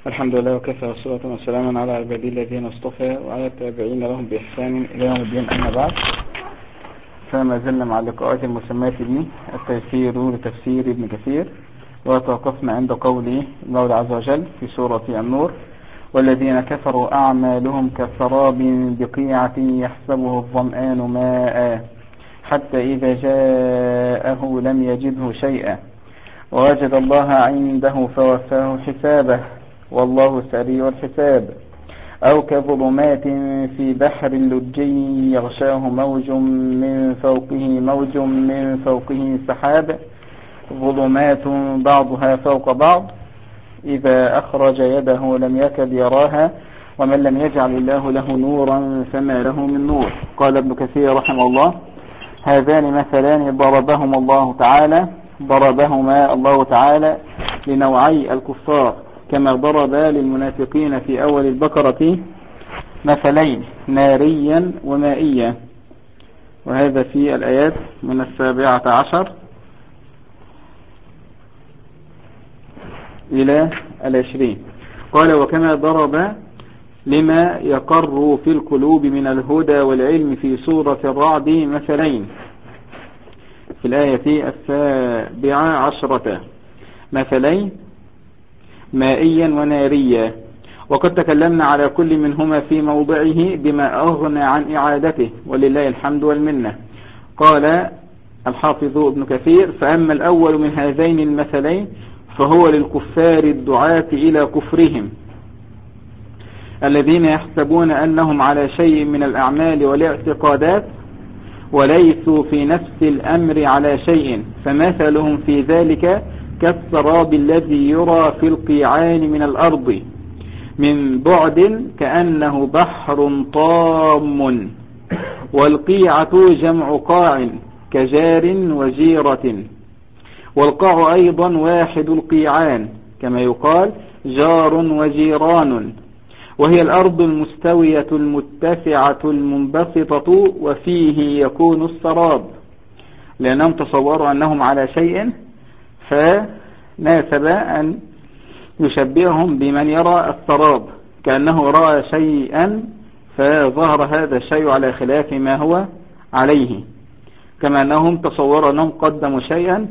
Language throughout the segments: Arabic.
الحمد لله وكفى والصلاة والسلام على عبادي الذين اصطفى وعلى التابعين لهم بإحسان إلى يوم الدين. أما بعد، فما زلنا مع اللقاءات المسماة به التيسير لتفسير ابن كثير، وتوقفنا عند قوله المولى عز وجل في سورة النور: والذين كفروا أعمالهم كسراب بقيعة يحسبه الظمآن ماء حتى إذا جاءه لم يجده شيئا ووجد الله عنده فوفاه حسابه والله سريع الحساب. أو كظلمات في بحر لجي يغشاه موج من فوقه سحاب ظلمات بعضها فوق بعض إذا أخرج يده لم يكد يراها ومن لم يجعل الله له نورا فما له من نور. قال ابن كثير رحمه الله: هذان مثلان ضربهما الله تعالى لنوعي الكفار، كما ضرب للمنافقين في أول البقرة مثلين ناريا ومائيا، وهذا في الآيات من 17 إلى 20. قال: وكما ضرب لما يقر في القلوب من الهدى والعلم في سورة الرعد مثلين في الآية 17 مثلين مائيا وناريا، وقد تكلمنا على كل منهما في موضعه بما أغنى عن إعادته ولله الحمد والمنة. قال الحافظ ابن كثير: فأما الأول من هذين المثلين فهو للكفار الدعاة إلى كفرهم، الذين يحسبون أنهم على شيء من الأعمال والاعتقادات وليسوا في نفس الأمر على شيء، فمثلهم في ذلك كالسراب الذي يرى في القيعان من الأرض من بعد كأنه بحر طام، والقيعة جمع قاع كجار وجيرة، والقاع أيضا واحد القيعان كما يقال جار وجيران، وهي الأرض المستوية المتسعة المنبسطة وفيه يكون السراب، لأنهم تصوروا أنهم على شيء فناسب أن يشبههم بمن يرى السراب كأنه رأى شيئا فظهر هذا الشيء على خلاف ما هو عليه، كما أنهم تصوروا أنهم قدموا شيئا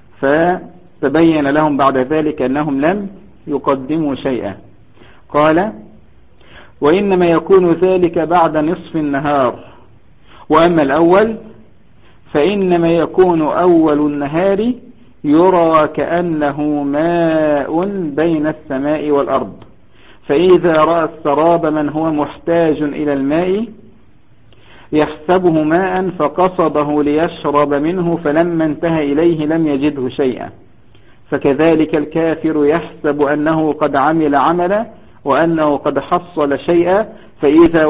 فتبين لهم بعد ذلك أنهم لم يقدموا شيئا. قال: وإنما يكون ذلك بعد نصف النهار، وأما الأول فإنما يكون أول النهار يرى كأنه ماء بين السماء والأرض، فإذا رأى السراب من هو محتاج إلى الماء يحسبه ماء فقصده ليشرب منه، فلما انتهى إليه لم يجده شيئا، فكذلك الكافر يحسب أنه قد عمل عملا وأنه قد حصل شيئا، فإذا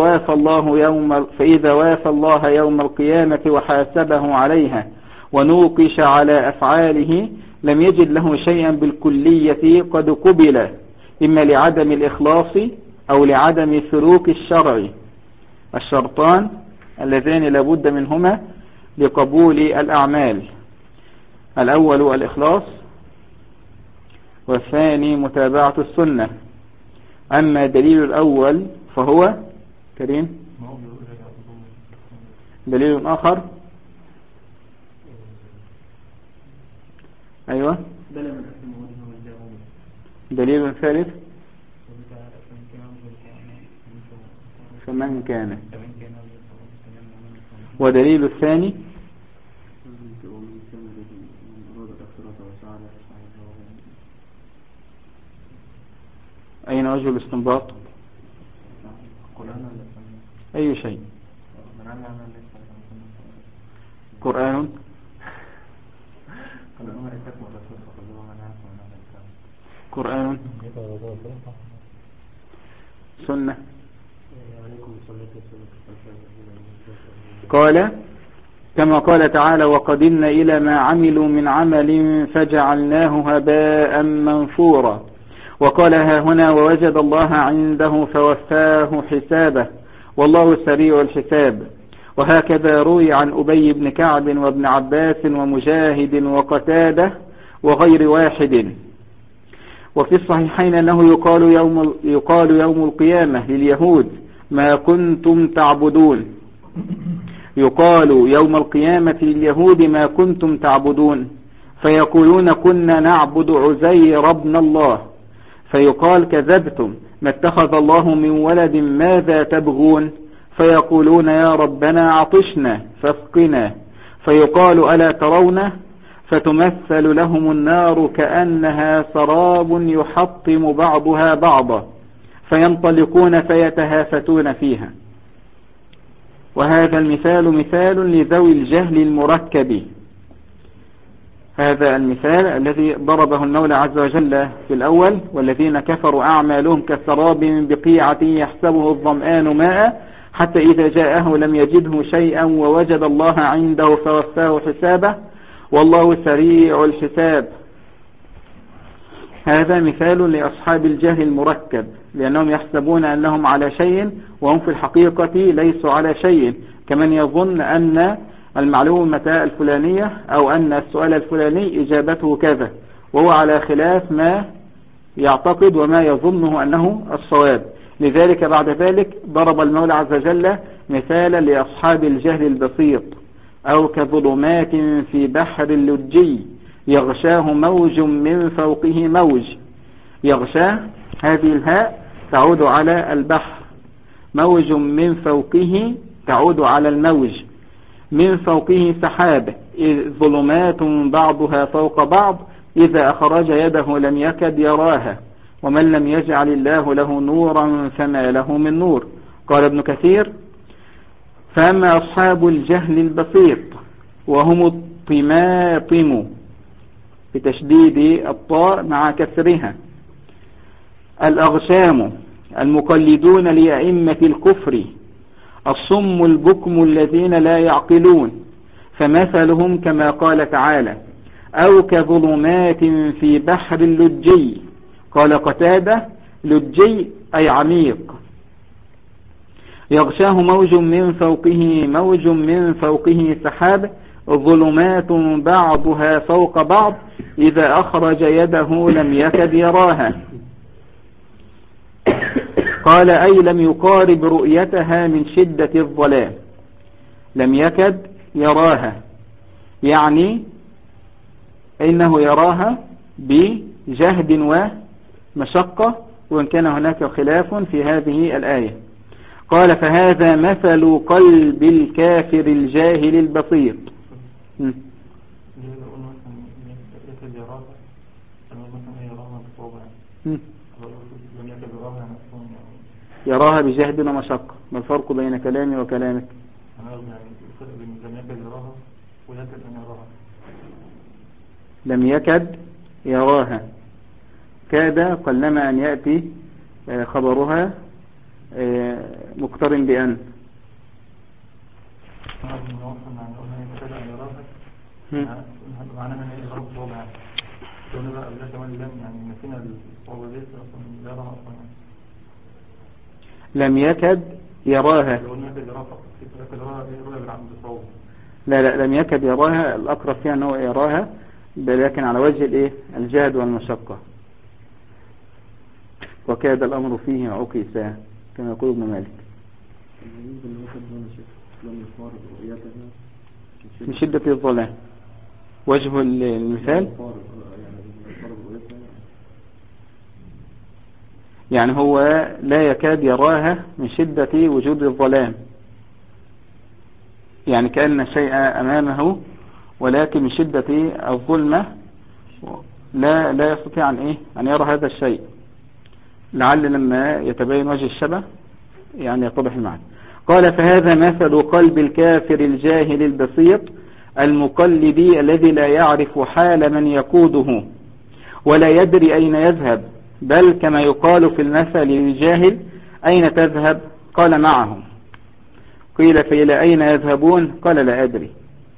وافى الله يوم القيامة وحاسبه عليها ونوقش على أفعاله لم يجد له شيئا بالكلية قد قبل، إما لعدم الإخلاص أو لعدم سلوك الشرع، الشرطان اللذان لابد منهما لقبول الأعمال: الأول الإخلاص، والثاني متابعة السنة. أما دليل الأول فهو كريم دليل آخر. أيوة، دليل ثالث فمن كان، ودليل الثاني أين وجه الاستنباط؟ أي شيء؟ قرآن، قرآن، سنة. قال: كما قال تعالى: وقدمنا إلى ما عملوا من عمل فجعلناه هباء منثورا. وقال ها هنا: ووجد الله عنده فوفاه حسابه والله سريع الحساب. وهكذا روي عن أبي بن كعب وابن عباس ومجاهد وقتادة وغير واحد. وفي الصحيحين أنه يقال يوم القيامة لليهود ما كنتم تعبدون. يقال يوم القيامة لليهود ما كنتم تعبدون، فيقولون كنا نعبد عزير ابن الله، فيقال كذبتم، ما اتخذ الله من ولد، ماذا تبغون؟ فيقولون يا ربنا عطشنا فاسقنا، فيقال ألا ترونه؟ فتمثل لهم النار كأنها سراب يحطم بعضها بعضا، فينطلقون فيتهافتون فيها. وهذا المثال مثال لذوي الجهل المركب. هذا المثال الذي ضربه المولى عز وجل في الأول: والذين كفروا أعمالهم كسراب بقيعة يحسبه الظمآن ماء حتى إذا جاءه لم يجده شيئا ووجد الله عنده فوفاه حسابه والله سريع الحساب. هذا مثال لأصحاب الجهل المركب، لأنهم يحسبون أنهم على شيء وهم في الحقيقة ليسوا على شيء، كمن يظن أن المعلومة الفلانية أو أن السؤال الفلاني إجابته كذا، وهو على خلاف ما يعتقد وما يظنه أنه الصواب. لذلك بعد ذلك ضرب المولى عز وجل مثالا لأصحاب الجهل البسيط: أو كظلمات في بحر اللجي يغشاه موج من فوقه موج. يغشاه، هذه الهاء تعود على البحر، موج من فوقه تعود على الموج، من فوقه سحاب، ظلمات بعضها فوق بعض إذا أخرج يده لم يكد يراها ومن لم يجعل الله له نورا فما له من نور. قال ابن كثير: فأما أصحاب الجهل البسيط وهم الطماطم بتشديد الطاء مع كسرها، الأغشام المقلدون لأئمة الكفر، الصم البكم الذين لا يعقلون، فمثلهم كما قال تعالى: أو كظلمات في بحر اللجي. قال قتادة: لجي أي عميق. يغشاه موج من فوقه موج من فوقه سحاب، ظلمات بعضها فوق بعض إذا أخرج يده لم يكد يراها. قال: أي لم يقارب رؤيتها من شدة الظلام، لم يكد يراها، يعني إنه يراها بجهد ومشقة، وإن كان هناك خلاف في هذه الآية. قال: فهذا مثل قلب الكافر الجاهل البسيط. يراها بجهد ومشقة، ما الفرق بين كلامي وكلامك؟ لم يكد يراها، كاد قلما أن يأتي خبرها مقترن بأن. لم يكد يراها، لا لم يكد يراها، الأقرب فيها أنه يراها لكن على وجه الجهد والمشقة. وكاد الأمر فيه عكسا كما يقول ابن مالك. من شدة الظلام، وجه المثال يعني هو لا يكاد يراها من شدة وجود الظلام، يعني كأن الشيء أمامه ولكن من شدة الظلمة لا يستطيع أن يرى هذا الشيء. لعل لما يتبين وجه الشبه يعني يتضح المعنى. قال: فهذا مثل قلب الكافر الجاهل البسيط المقلد الذي لا يعرف حال من يقوده ولا يدري أين يذهب، بل كما يقال في المثل للجاهل: أين تذهب؟ قال: معهم. قيل: فإلى أين يذهبون؟ قال: لا أدري.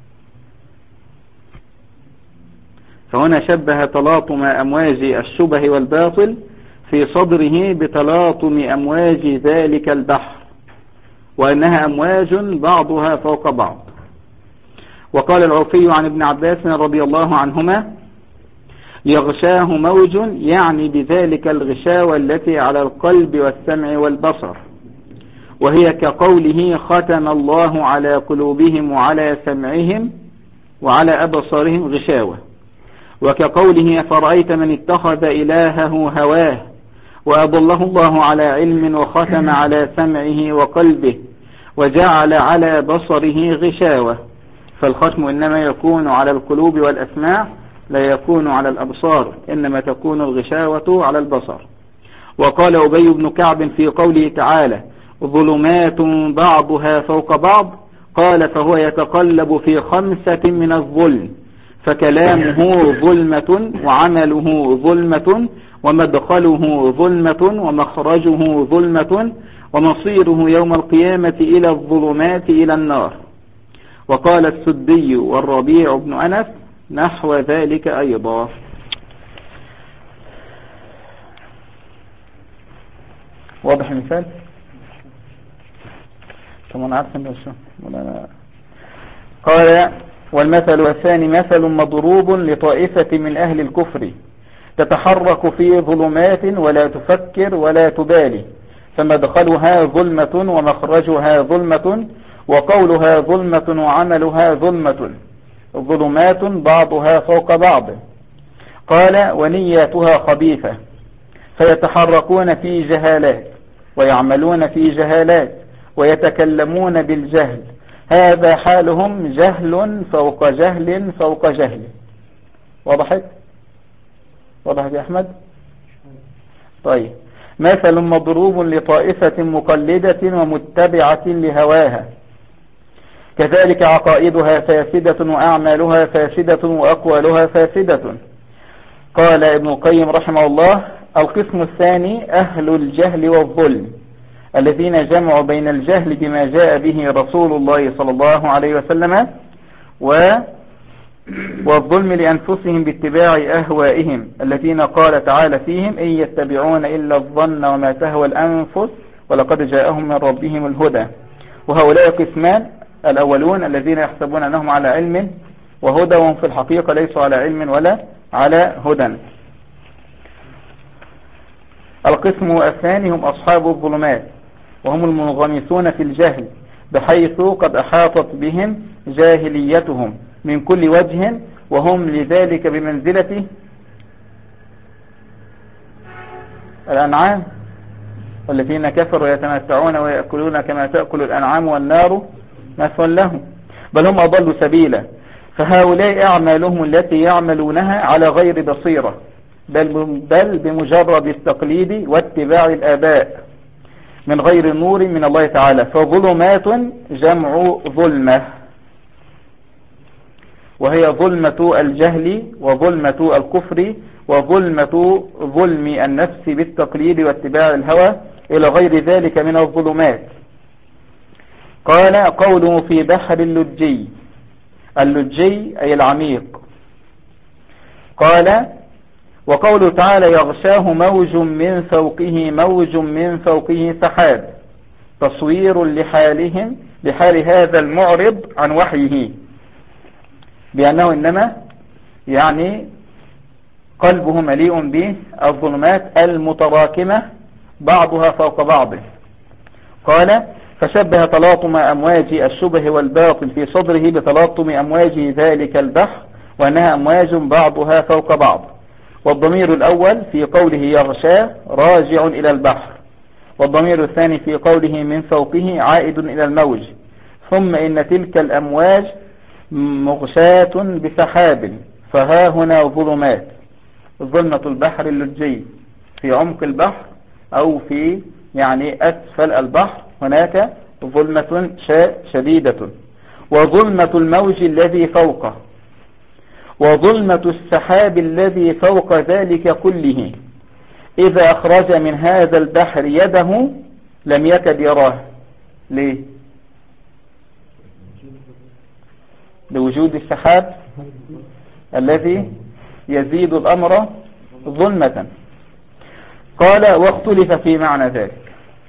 فهنا شبه تلاطم أمواج الشبه والباطل في صدره بتلاطم أمواج ذلك البحر، وأنها أمواج بعضها فوق بعض. وقال العوفي عن ابن عباس رضي الله عنهما: يغشاه موج يعني بذلك الغشاوة التي على القلب والسمع والبصر، وهي كقوله ختم الله على قلوبهم وعلى سمعهم وعلى أبصارهم غشاوة، وكقوله فرأيت من اتخذ إلهه هواه وأضله الله على علم وختم على سمعه وقلبه وجعل على بصره غشاوة. فالختم إنما يكون على القلوب والأسماع، لا يكون على الأبصار، إنما تكون الغشاوة على البصر. وقال أبي بن كعب في قوله تعالى ظلمات بعضها فوق بعض، قال فهو يتقلب في 5 من الظلم، فكلامه ظلمة وعمله ظلمة ومدخله ظلمة ومخرجه ظلمة ومصيره يوم القيامة إلى الظلمات إلى النار. وقال السدي والربيع بن أنس نحو ذلك أيضا. واضح المثال؟ طبعا عارف انه شو. قال والمثل الثاني مثل مضروب لطائفة من أهل الكفر تتحرك في ظلمات ولا تفكر ولا تبالي، فمدخلها ظلمة ومخرجها ظلمة وقولها ظلمة وعملها ظلمة، ظلمات بعضها فوق بعض. قال ونياتها خبيثة، فيتحركون في جهالات ويعملون في جهالات ويتكلمون بالجهل، هذا حالهم جهل فوق جهل فوق جهل. وضحت يا أحمد؟ طيب مثل مضروب لطائفة مقلدة ومتبعة لهواها، كذلك عقائدها فاسدة وأعمالها فاسدة وأقوالها فاسدة. قال ابن القيم رحمه الله القسم الثاني أهل الجهل والظلم، الذين جمعوا بين الجهل بما جاء به رسول الله صلى الله عليه وسلم والظلم لأنفسهم باتباع أهوائهم، الذين قال تعالى فيهم إن يتبعون إلا الظن وما تهوى الأنفس ولقد جاءهم من ربهم الهدى. وهؤلاء قسمان، الأولون الذين يحسبون أنهم على علم وهدى وهم في الحقيقة ليسوا على علم ولا على هدى. القسم الثاني هم أصحاب الظلمات، وهم المنغمسون في الجهل بحيث قد أحاطت بهم جاهليتهم من كل وجه، وهم لذلك بمنزلة الأنعام والذين كفروا يتمتعون ويأكلون كما تأكل الأنعام والنار مثوى لهم، بل هم أضلوا سبيلا. فهؤلاء أعمالهم التي يعملونها على غير بصيرة، بل بمجرد التقليد واتباع الآباء من غير نور من الله تعالى، فظلمات جمع ظلمة، وهي ظلمة الجهل وظلمة الكفر وظلمة ظلم النفس بالتقليد واتباع الهوى إلى غير ذلك من الظلمات. قال قوله في بحر اللجي، اللجي أي العميق. قال وقوله تعالى يغشاه موج من فوقه موج من فوقه سحاب، تصوير لحال هذا المعرض عن وحيه، بأنه إنما يعني قلبه مليء بالظلمات المتراكمة بعضها فوق بعض. قال فشبه تلاطم أمواج الشبه والباطل في صدره بتلاطم أمواج ذلك البحر، وأنها أمواج بعضها فوق بعض. والضمير الأول في قوله يغشاه راجع إلى البحر، والضمير الثاني في قوله من فوقه عائد إلى الموج. ثم إن تلك الأمواج مغشاة بسحاب، فها هنا ظلمات، ظلمة البحر اللجي في عمق البحر أو في يعني أسفل البحر، هناك ظلمة شديدة، وظلمة الموج الذي فوقه، وظلمة السحاب الذي فوق ذلك كله، إذا أخرج من هذا البحر يده لم يكد يراه. ليه؟ لوجود السحاب الذي يزيد الأمر ظلمة. قال واختلف في معنى ذلك،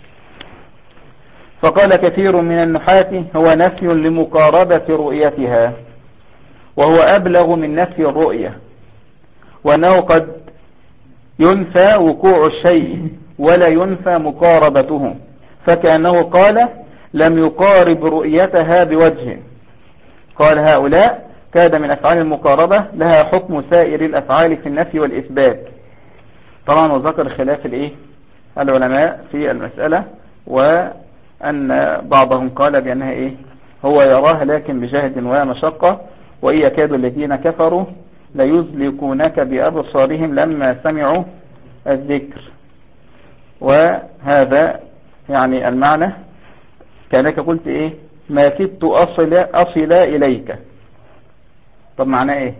فقال كثير من النحاة هو نفي لمقاربة رؤيتها، وهو أبلغ من نفي الرؤية. وأنه قد ينفى وقوع الشيء ولا ينفى مقاربته، فكأنه قال لم يقارب رؤيتها بوجه. قال هؤلاء كاد من أفعال المقاربة لها حكم سائر الأفعال في النفي والإثبات. طبعا وذكر خلاف العلماء في المسألة، وأن بعضهم قال بأنها هو يراها لكن بجهد ومشقة، وإن يكاد الذين كفروا ليزلقونك بأبصارهم لما سمعوا الذكر. وهذا يعني المعنى كأنك قلت ما كدت أصل إليك. طب معناه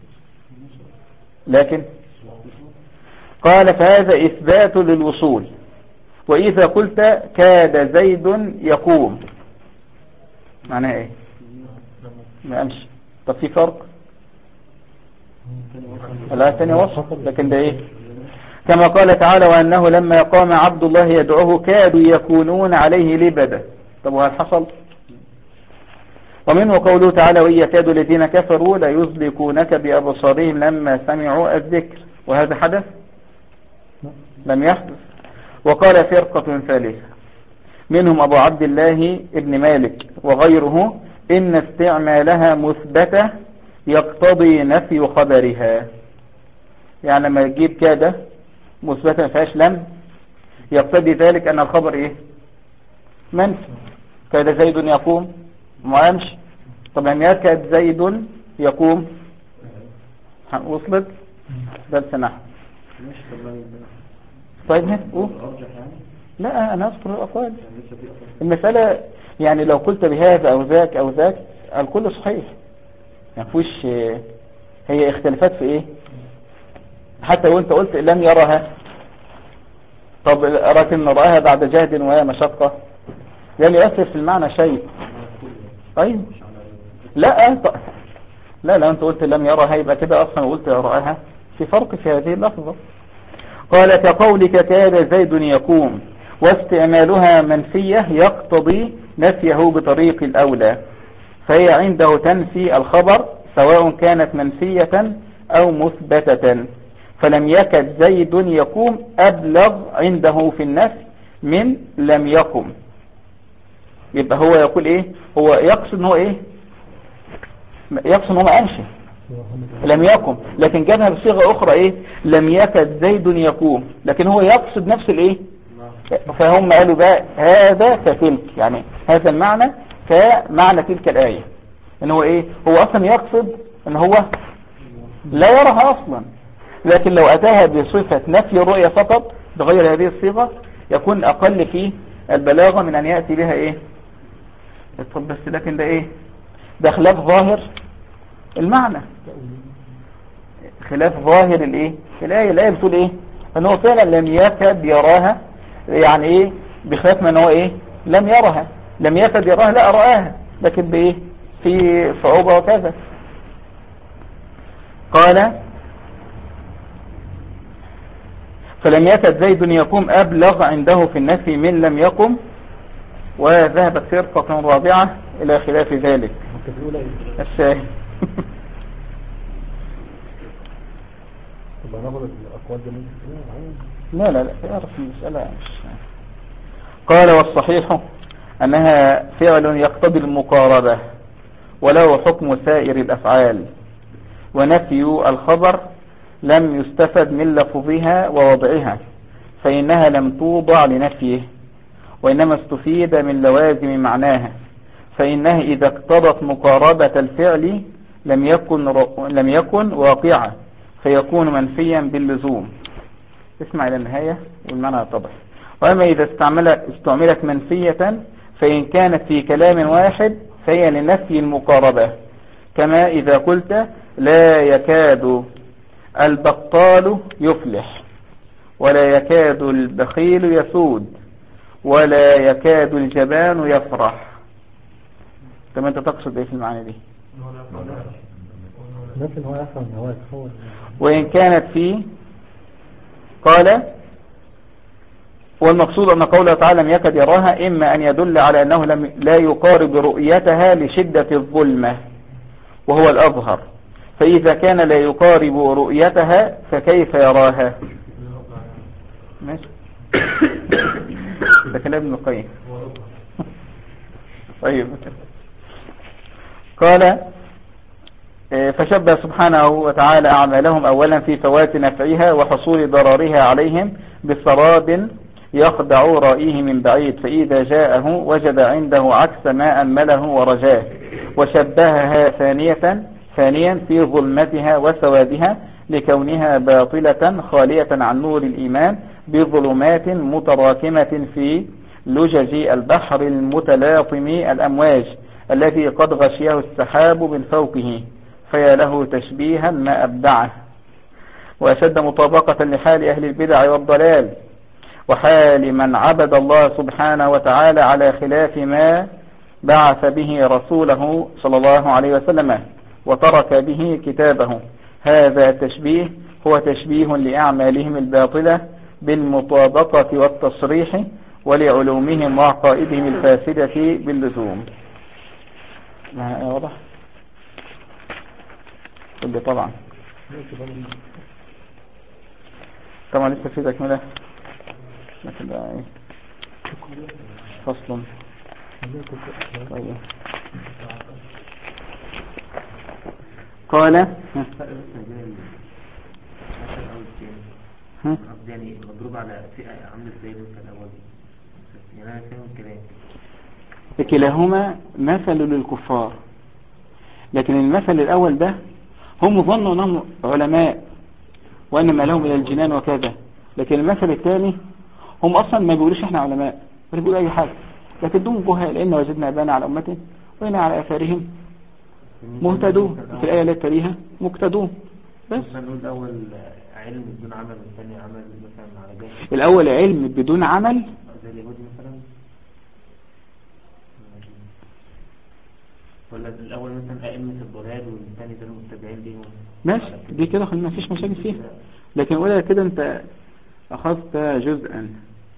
لكن قال فهذا إثبات للوصول. وإذا قلت كاد زيد يقوم معناه ما أمشي. طب في فرق؟ لا تاني وصف، لكن ده كما قال تعالى وأنه لما قام عبد الله يدعوه كادوا يكونون عليه لبدا. طب وهل حصل؟ ومنه قوله تعالى وإن يكاد الذين كفروا ليزلقونك بأبصارهم لما سمعوا الذكر، وهذا حدث لم يحدث. وقال فرقة ثالثة منهم أبو عبد الله ابن مالك وغيره إن استعمالها مثبتة يقتضي نفي خبرها. يعني لما تجيب كاد مثبتة ما فيهاش لم يقتضي ذلك أن الخبر منفي. كاد زيد يقوم ما يمشي. طب لم يكاد زيد يقوم وصلت درس نحو. طيب لا أنا أذكر الأقوال. المسألة يعني لو قلت بهذا أو ذاك أو ذاك الكل صحيح، يعني فيش هي اختلافات في حتى وانت قلت لم يرها. طب لكن رآها بعد جهد ومشقة لم يؤثر في المعنى شيء. طيب لا لا انت قلت لم يرها يبقى كده اصلا وقلت رآها، في فرق في هذه اللفظة. قال كقولك كاد زيد يقوم واستعمالها منفية يقتضي نفيه بطريق الأولى، فهي عنده تنفي الخبر سواء كانت منفية أو مثبتة. فلم يكد زيد يقوم أبلغ عنده في النفي من لم يقم. يبقى هو يقول هو يقصد انه يقصد انه ما أمشي لم يقم، لكن جابها بصيغة أخرى لم يكد زيد يقوم، لكن هو يقصد نفس فهم قالوا بقى هذا كتلك، يعني هذا المعنى كمعنى تلك الآية، ان هو هو اصلا يقصد ان هو لا يراها اصلا، لكن لو اتاها بصفة نفي الرؤية فقط بغير هذه الصيغة يكون اقل في البلاغة من ان يأتي بها طب بس لكن ده خلاف ظاهر المعنى، خلاف ظاهر الآية بتقول ان هو فعلا لم يكد يراها، يعني بخلاف من هو لم يرها، لم يكد يراها لا رآها، لكن في صعوبة وكذا. قال فلم يكد زيد يقوم أبلغ عنده في النفي من لم يقم. وذهبت فرقة رابعة إلى خلاف ذلك الشاهد. لا يعرف المسألة. قال والصحيح أنها فعل يقتضي المقاربة وله حكم سائر الأفعال، ونفي الخبر لم يستفد من لفظها ووضعها، فإنها لم توضع لنفيه وإنما استفيد من لوازم معناها، فإنها إذا اقتضت مقاربة الفعل لم يكن واقعا فيكون منفيا باللزوم. اسمع إلى النهاية والمعنى يتضح. وأما إذا استعملت منفية فإن كانت في كلام واحد فهي لنفي المقاربة، كما إذا قلت لا يكاد البطال يفلح، ولا يكاد البخيل يسود، ولا يكاد الجبان يفرح. طب انت تقصد في المعنى دي؟ وإن كانت في قال والمقصود أن قوله تعالى لم يكد يراها إما أن يدل على أنه لا يقارب رؤيتها لشدة الظلمة وهو الأظهر، فإذا كان لا يقارب رؤيتها فكيف يراها؟ ماشي. ده كلام ابن القيم. طيب. قال فشبه سبحانه وتعالى أعمالهم أولا في فوات نفعها وحصول ضررها عليهم بسراب يخدع رأيه من بعيد، فإذا جاءه وجد عنده عكس ما أمله ورجاه. وشبهها ثانيا في ظلمتها وسوادها لكونها باطلة خالية عن نور الإيمان بظلمات متراكمة في لجج البحر المتلاطم الأمواج الذي قد غشيه السحاب من فوقه، فيا له تشبيها ما أبدعه وأشد مطابقة لحال أهل البدع والضلال وحال من عبد الله سبحانه وتعالى على خلاف ما بعث به رسوله صلى الله عليه وسلم وترك به كتابه. هذا تشبيه هو تشبيه لأعمالهم الباطلة بالمطابقة والتصريح ولعلومهم وعقائدهم الفاسدة باللزوم. واضح؟ قل طبعا لسه في تكملة لكن ده ايه فصل. طيب. قال يعني مضروب على فئة عامل ازاي المثل الأول؟ يعني أنا فاهم الكلام. كلاهما مثل للكفار، لكن المثل الأول ده هم ظنوا أنهم علماء وإنما لهم إلى الجنان وكذا، لكن المثل الثاني هم أصلا ما بيقولوش إحنا علماء ولا بيقولوا أي حاجة، لكن دون جهال لأن وجدنا أبانا على أمته وإنا على آثارهم مهتدون. في الآية التي تليها مقتدون. بس نقول الأول علم بدون عمل والثاني عمل مثلا على جهل. الأول علم بدون عمل زي اليهود مثلا، ولا الأول مثلا أئمة الضلال والثاني ده المتبعين ليهم. ماشي دي كده خلينا مفيش مشاكل فيها، لكن أولا كده أنت أخذت جزءا.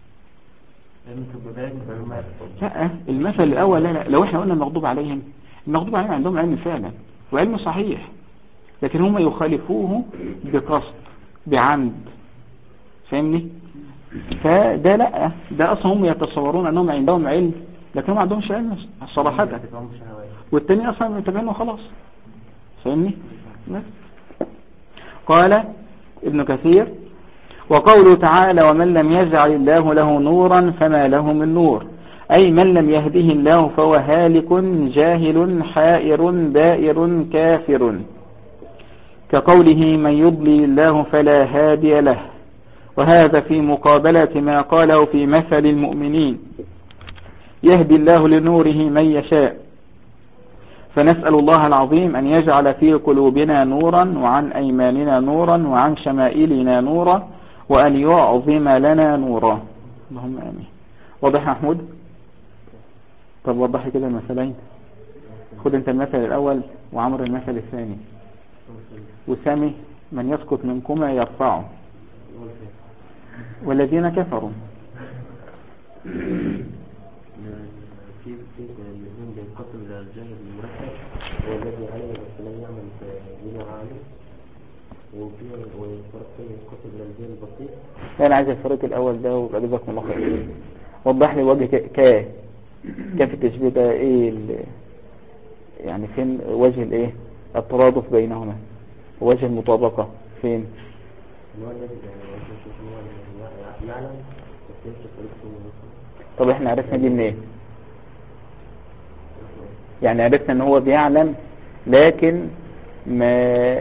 لا المثل الأول لا لو احنا قلنا المغضوب عليهم عندهم علم فعلا وعلم صحيح، لكن هم يخالفوه بقصد بعمد، فاهمني؟ فده لا، ده أصلا هم يتصورون أنهم عندهم علم لكن هم ما عندهمش علم صراحة، والتاني أصلا يتبعونه خلاص، فاهمني؟ قال ابن كثير وقوله تعالى ومن لم يجعل الله له نورا فما له من نور، أي من لم يهده الله فهو هالك جاهل حائر دائر كافر، كقوله من يضلل الله فلا هادي له، وهذا في مقابلة ما قاله في مثل المؤمنين يهدي الله لنوره من يشاء. فنسأل الله العظيم أن يجعل في قلوبنا نورا وعن أيماننا نورا وعن شمائلنا نورا وأن يعظم لنا نورا. اللهم آمين. واضح يا محمود؟ طب وضح كده المثلين، خد انت المثل الأول وعمر المثل الثاني، وسامي من يسقط منكما يرفعه والذين كفروا. في الاثنين بينقسم الى الجانب المركب هو الذي عليه بس لم يعمل بما عالم، وفي والفرق الثاني ينقسم الى الجانب البسيط. انا عايز الفريق الاول ده ويبقى جزاكم الله خير. وضح لي وجه كيف التشبيه ده ايه يعني فين وجه الايه الترادف بينهما، وجه المطابقة فين؟ يعلم. طب احنا عرفنا دي منين؟ يعني عرفنا ان هو بيعلم لكن ما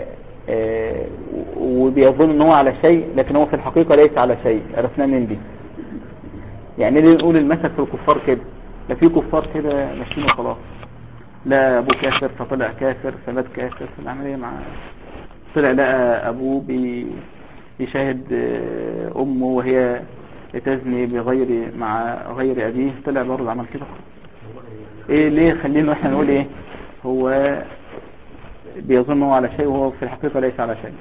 وبيظن ان هو على شيء لكن هو في الحقيقة ليس على شيء، عرفنا من دي. يعني ليه نقول المثل في الكفار كده؟ لا في كفار كده ماشيين وخلاص، لا ابوه كافر فطلع كافر فمات كافر، فالعملية مع طلع لقى ابوه بيشاهد امه وهي تزني بغير مع غير ابيه، طلع برضه عمل كده. ايه ليه خلينا احنا نقول ايه هو بيظن هو على شيء وهو في الحقيقة ليس على شيء؟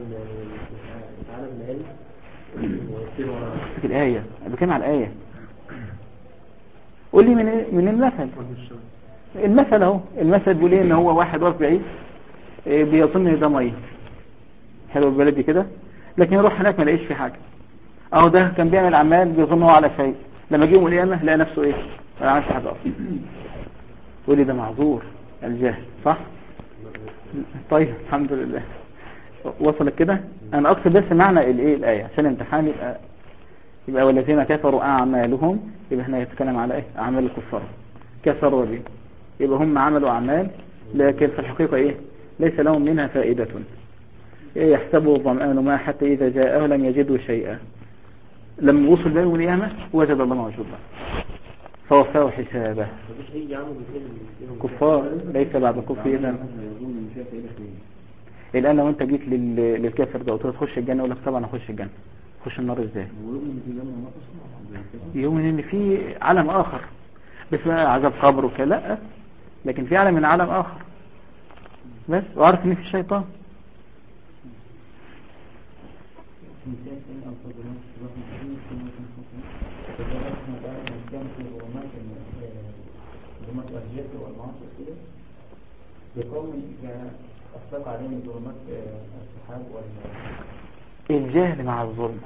في الآية بكلم على الآية، قول لي من المثل. المثل اهو، المثل بيقول ايه ان هو واحد واقف بعيد بيظن ان ده ميه حلو البلدي كده، لكن يروح هناك ما يلاقيش في حاجه. اهو ده كان بيعمل اعمال بيظن هو على شيء، لما جه يوم القيامه لقى نفسه ايه؟ ما عملش حاجه اصلا. يقول لي ده معذور الجهل، صح؟ طيب الحمد لله وصلت كده. انا اقصد بس معنى الايه الايه عشان الامتحان يبقى والذين كفروا اعمالهم، يبقى هنا يتكلم على ايه؟ اعمال الكفار كفروا به، يبقى هم عملوا اعمال لكن في الحقيقه ايه؟ ليس لهم منها فائده. إيه يحسبه الظمآن ما حتى اذا جاءه لم يجدوا شيئا، لما وصل له القيامه وجد الله موجودا فوفاه حسابه. كفار ليس بعد الكفر اذا. الان لو انت جيت للكافر ده قلت له تخش الجنه يقول لك طبعا اخش الجنه. تخش النار ازاي؟ يؤمن ان في عالم اخر بس عذاب قبر وكذا، لا لكن في عالم من عالم اخر بس، وعارف ان في شيطان. الجهل مع الظلم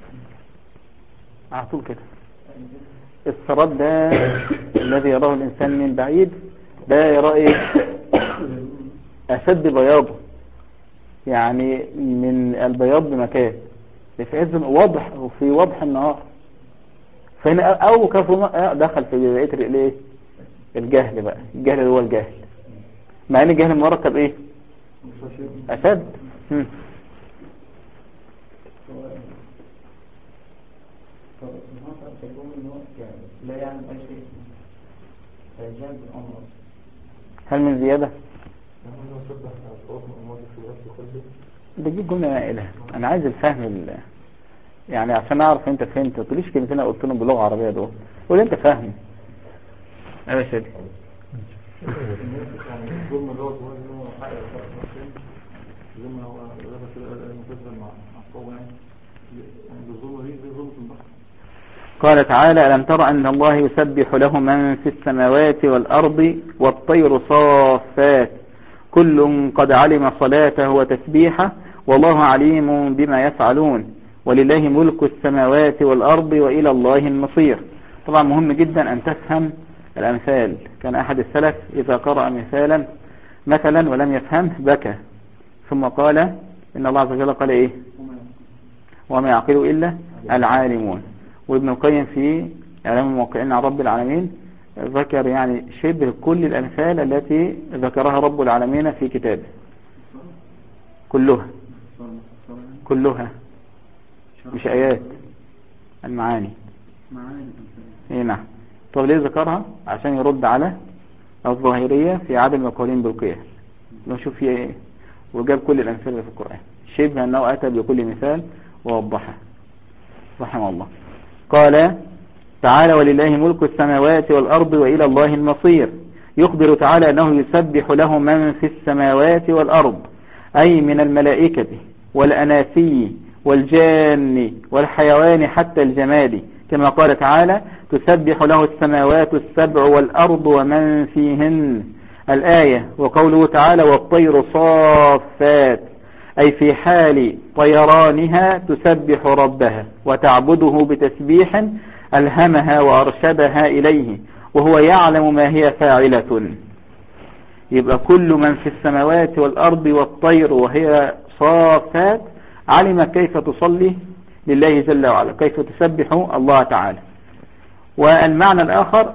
على طول كده. السراب ده الذي يراه الإنسان من بعيد ده يراه ايه؟ أشد بياضه، يعني من البياض بمكان في عز واضح وفي وضح النهار. فهنا أو كفر دخل في بقية الايه؟ الجهل بقى. الجهل اللي هو الجهل، مع ان الجهل المركب ايه؟ أشد. هل من زيادة؟ ده دي جملة نائلة. انا عايز الفهم يعني عشان اعرف انت فهمت. ما تقوليش كلمتين قلت لهم باللغة العربية دول، قول انت فاهم. ايوه يا سيدي. قال تعالى ألم تر أن الله يسبح له من في السماوات والأرض والطير صافات كل قد علم صلاته وتسبيحه والله عليم بما يفعلون ولله ملك السماوات والأرض وإلى الله المصير. طبعا مهم جدا أن تفهم الأمثال. كان أحد السلف إذا قرأ مثلا ولم يفهمه بكى، ثم قال إن الله عز وجل قال إيه؟ وما يعقله إلا العالمون. وابن القيم في إعلام الموقعين عن رب العالمين ذكر يعني شبه كل الأمثال التي ذكرها رب العالمين في كتابه كلها مش آيات، المعاني. ايه نعم. طب ليه ذكرها؟ عشان يرد على الظاهرية في عدم القولين بالقياس. نشوف فيها ايه، وجاب كل الأمثلة في القرآن شبه أنه أتى بكل مثال ووضحه رحمه الله. قال تعالى ولله ملك السماوات والأرض وإلى الله المصير. يخبر تعالى أنه يسبح له من في السماوات والأرض، أي من الملائكة والأناسي والجان والحيوان حتى الجماد، كما قال تعالى تسبح له السماوات السبع والأرض ومن فيهن الآية. وقوله تعالى والطير صافات، أي في حال طيرانها تسبح ربها وتعبده بتسبيح ألهمها وأرشدها إليه وهو يعلم ما هي فاعلة. يبقى كل من في السماوات والأرض والطير وهي صافات علم كيف تصلي لله جل وعلا، كيف تسبح الله تعالى. والمعنى الآخر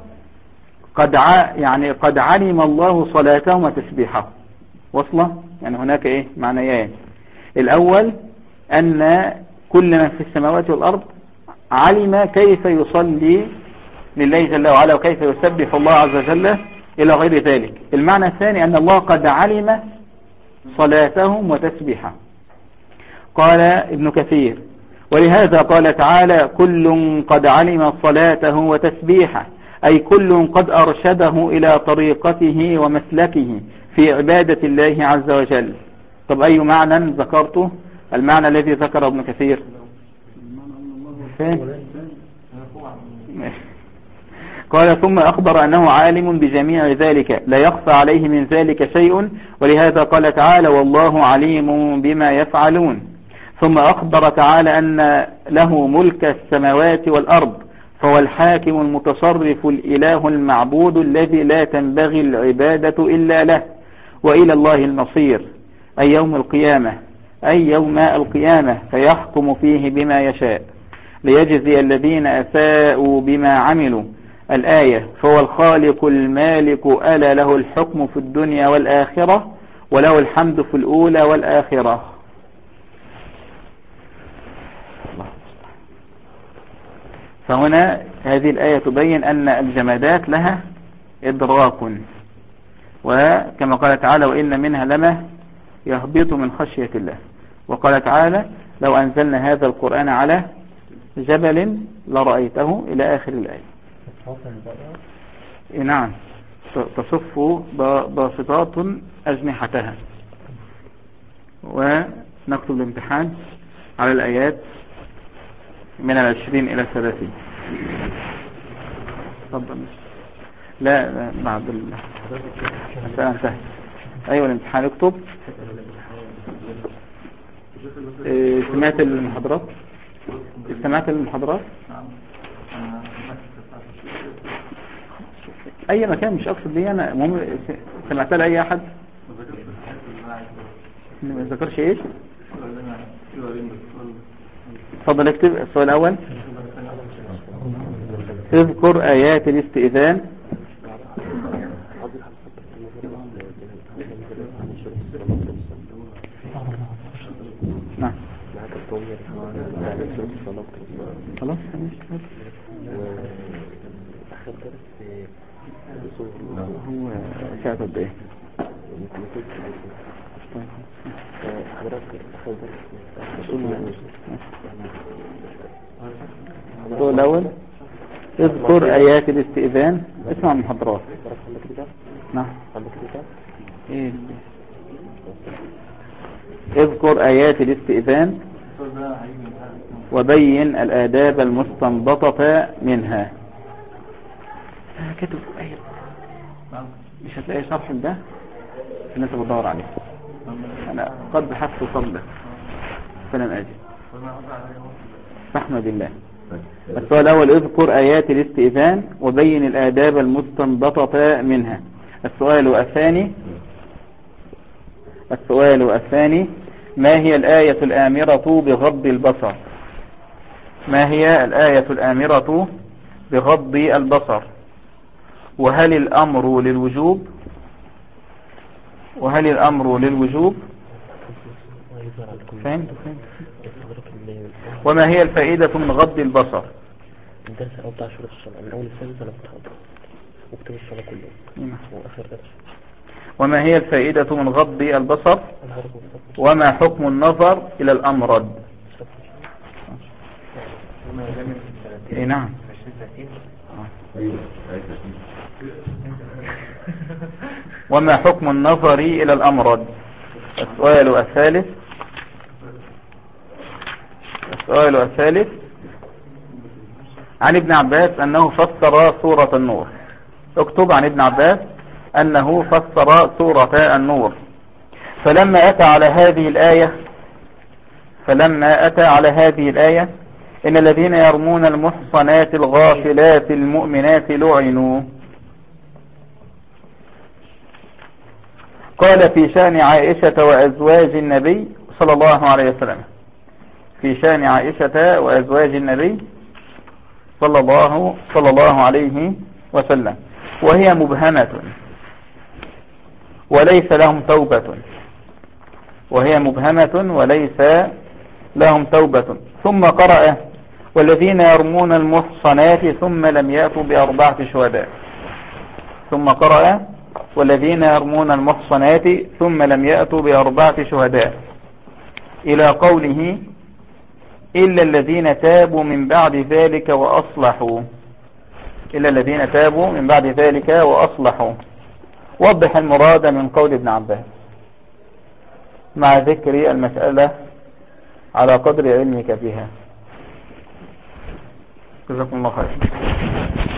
قد علم الله صلاتهم وتسبيحهم. وصلة يعني هناك ايه معنيان. الأول أن كل من في السماوات والأرض علم كيف يصلي لله جل وعلا وكيف يسبح الله عز وجل إلى غير ذلك. المعنى الثاني أن الله قد علم صلاتهم وتسبيحهم. قال ابن كثير ولهذا قال تعالى كل قد علم صلاته وتسبيحه، أي كل قد أرشده إلى طريقته ومسلكه في عبادة الله عز وجل. طب أي معنى ذكرته؟ المعنى الذي ذكره ابن كثير قال ثم أخبر أنه عالم بجميع ذلك لا يخفى عليه من ذلك شيء، ولهذا قال تعالى والله عليم بما يفعلون. ثم أخبر تعالى أن له ملك السماوات والأرض، فهو الحاكم المتصرف الإله المعبود الذي لا تنبغي العبادة إلا له، وإلى الله المصير أي يوم القيامة، أي يوم القيامة، فيحكم فيه بما يشاء ليجزي الذين أساءوا بما عملوا. الآية فهو الخالق المالك ألا له الحكم في الدنيا والآخرة وله الحمد في الأولى والآخرة. فهنا هذه الآية تبين أن الجمادات لها إدراك، وكما قال تعالى وإن منها لما يهبط من خشية الله. وقال تعالى لو أنزلنا هذا القرآن على جبل لرأيته إلى آخر الآية. نعم تصف باسطات أجنحتها. ونكتب الامتحان على الآيات من 20 إلى 30. تفضل. لا بعد المسألة انتهت. أيوة الامتحان اكتب. سمعت المحاضرات؟ استمعت للمحاضرات؟ أي مكان مش أقصد بيه أنا، المهم سمعتها لأي أحد؟ ما ذكرش إيش؟ تفضل اكتب السؤال الأول. اذكر آيات الاستئذان. نعم خلاص هو ساعة قد ايه؟ السؤال الأول اذكر آيات الاستئذان. اسمع المحاضرات. نعم ايه اذكر آيات الاستئذان وبين الآداب المستنبطة منها. كتب آية مش هتلاقي شرح ده اللي انت بتدور عليه. انا قد بحثت وصل فلم اجد. فاحمد الله. السؤال الأول اذكر آيات الاستئذان وبين الآداب المستنبطة منها. السؤال الثاني ما هي الآية الآمرة بغض البصر؟ ما هي الآية الآمرة بغض البصر؟ وهل الأمر للوجوب؟ فهمت. وما هي الفائدة من غض البصر؟ الدرس الأول بتاع شروط الصلاة من أول السادس أنا كنت حاضر وكتب الصلاة كله وآخر درس. وما هي الفائدة من غض البصر؟ وما حكم النظر إلى الأمرد؟ نعم وما حكم النظر إلى الأمرد؟ السؤال الثالث عن ابن عباس أنه فسر سورة النور. اكتب عن ابن عباس أنه فسر سورة النور. فلما أتى على هذه الآية إن الذين يرمون المحصنات الغافلات المؤمنات لعنوا، قال في شأن عائشة وأزواج النبي صلى الله عليه وسلم، في شأن عائشة وأزواج النبي صلى الله عليه وسلم، وهي مبهمة وليس لهم توبة ثم قرأ والذين يرمون المحصنات ثم لم يأتوا بأربعة شهداء. ثم قرأ والذين يرمون المحصنات ثم لم يأتوا بأربعة شهداء إلى قوله إلا الذين تابوا من بعد ذلك وأصلحوا. وضح المراد من قول ابن عباس مع ذكر المسألة على قدر علمك فيها. جزاكم الله خير.